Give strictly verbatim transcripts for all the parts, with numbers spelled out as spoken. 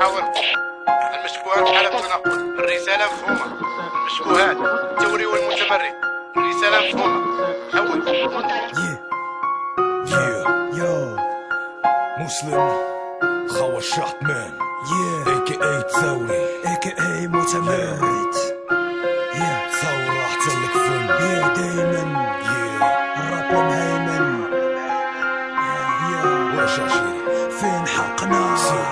محاور المشبوهات على التناقض. الرسالة مفهومة. المشبوهات الثوري والمتمرد. الرسالة مفهومة. حول مسلم خوا الشحطمان اي كي اي ثوري اي كي اي متمرد ثورة حتى لك فن دايما الراب مهيمن واش عشيري فين حقنا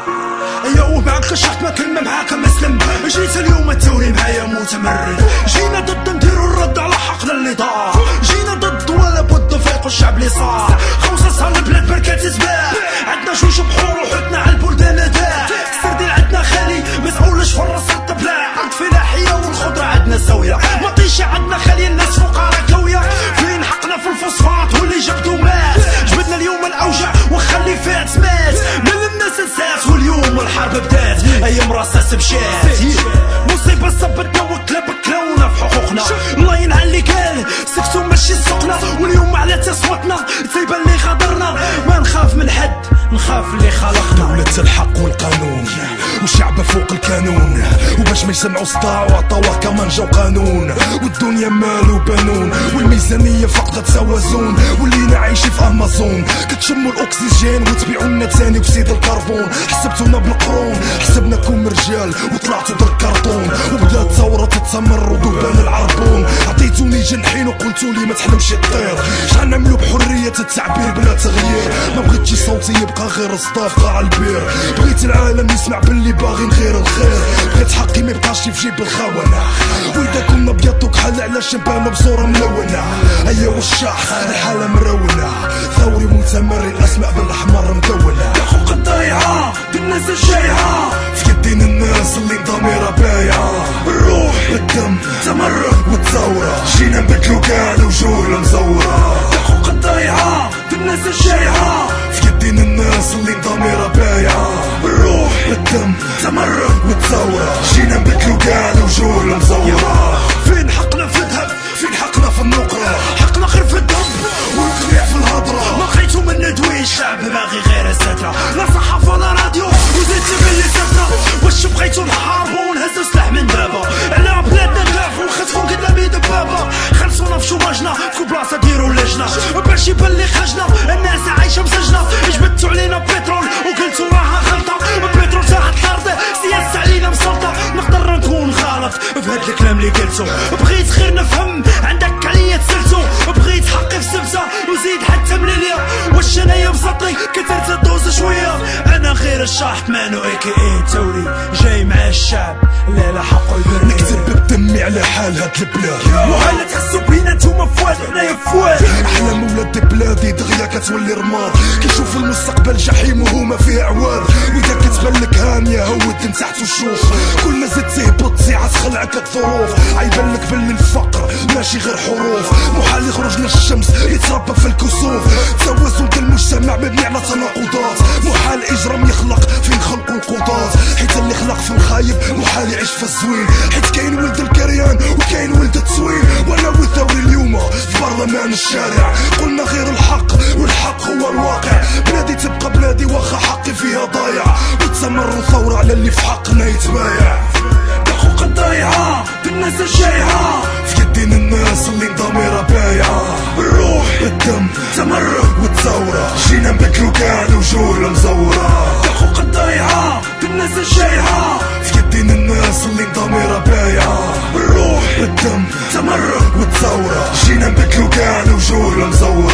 ايوا معاك شحط ما كلمة معاك مسلم. جيت اليوم الثوري معايا متمرد. جينا ضد نديرو الرد على حقنا اللي ضاع. جينا ضد ولا بد فيق الشعب اللي صاع. خوصة صار البلاد بركات سباع. عندنا جوج بحور وحدنا على البلدان داع. السردين عندنا خالي مسؤولش فرص الطبلاع. ارض فلاحية والخضرة عندنا سوية. مطيشة عندنا خالية الناس فقراء كوية. فين حقنا في الفوسفات واللي جبدو مات. جبدنا اليوم الاوجع وخلي فات مات. من الناس نسات واليوم الحرب بدات. ايام رصاص بشات مصيبة صبتنا وكلاب كلاونا في حقوقنا. الله ينعل اللي قال سكتو ماشي سوقنا. واليوم على تصوتنا تيبان اللي غدرنا. ما نخاف من حد نخاف اللي خلقنا. دولة الحق والقانون والشعب فوق الكانون. وباش ما يسمعوا صداع وعطاوه كمان جو قانون. والدنيا مال وبنون والميزانية فقدت توازن. ولينا عايشين في امازون. كتشموا الاكسجين وتبيعوا لنا تاني اكسيد الكربون. حسبتونا بالقرون حسبناكم رجال وطلعتوا در كرتون. وبدات الثورة تتمر وذبان العربون. عطيتوني جنحين وقلتولي ما تحلمش تطير. شحال نعملو بحرية التعبير بلا تغيير. ما بغيتش صوتي يبقى غير صداف قاع البير. بغيت العالم يسمع باللي باغي غير الخير. بغيت حقي ما يبقاش في جيب الخونة. واذا كنا بيض وكحل علاش نبانو بصورة ملونة. ايوا الشح الحالة مرونة. ثوري متمرد الاسماء بالاحمر مدونة. الحقوق الضايعة بالناس الشايعة في يدين الناس اللي ضميرها بايعة. الروح بالدم تمرد والثورة. جينا نبدلو كاع الوجوه المزورة. الحقوق الضايعة بالناس الشايعة في يدين الناس اللي ضميرها بايعة. الروح بالدم تمرد والثورة. جينا نبدلو كاع الوجوه المزورة. فين حقنا في الذهب فين حقنا في النقرة. حقنا غير في الدم والقريع في الهضرة. ما لقيتو من ندوي الشعب باغي غير السترة. لا صحافة لا راديو وزيد باللي ساتنا. واش بغيتو نحاربو ونهزو سلاح من دابا. على بلادنا ندافعو ونخطفو قدامي دبابة. خلصونا في شوماجنا في بلاصة ديرو لجنة باش يبان لي خرجنا. الناس عايشة مسجنة. جبدتو علينا بترول وقلتو راها غلطة. البترول تحت الارض سياسة علينا مسلطة. نقدر نكون غلط في هاد الكلام اللي قلتو. بغيت خير نفهم عندك عليا تسلتو. بغيت حقي في سبسة وزيد حتى من اليوم. واش انايا مسطي كثرت الدوز شوية. انا غير الشحط مانو اي كي اي ثوري جاي مع الشعب لا لا حقو يبرني. نكتب بدمي على حال هاد البلاد. وهلا تحسوا بينا نتوما فواد حنايا فواد. احلام ولاد بلادي دغيا كتولي رماد. كيشوف المستقبل جحيم وهما فيه عواد. واذا كتبان لك هانيه هود من تحت وشوف. كل ما زدت تهبط ساعه تخلعك الظروف. عيبان لك باللي الفقر ماشي غير حروف. محال يخرج للشمس يتربى في الكسوف. توازن المجتمع مبني على تناقضات. محال اجرام يخلق فين خلقوا القضاة. حيت اللي خلق في الخايب محال يعيش في الزوين. حيت كاين ولد الكريان وكاين ولد التسوين. وانا والثوري اليوم في برلمان الشارع. قلنا غير الحق والحق هو الواقع. بلادي تبقى بلادي واخا حقي فيها ضايع. وتمر الثورة على اللي في حقنا يتبايع. الحقوق الضايعة بالناس الشايعة في يدين الناس اللي ضميرها بايعة. الروح بالدم تمرد والثورة. جينا نبدلو كاع الوجوه المزورة. الحقوق الضايعة بالناس الشايعة في يدين الناس اللي ضميرها بايعة. الروح بالدم تمرد والثورة. جينا نبدلو كاع الوجوه المزورة.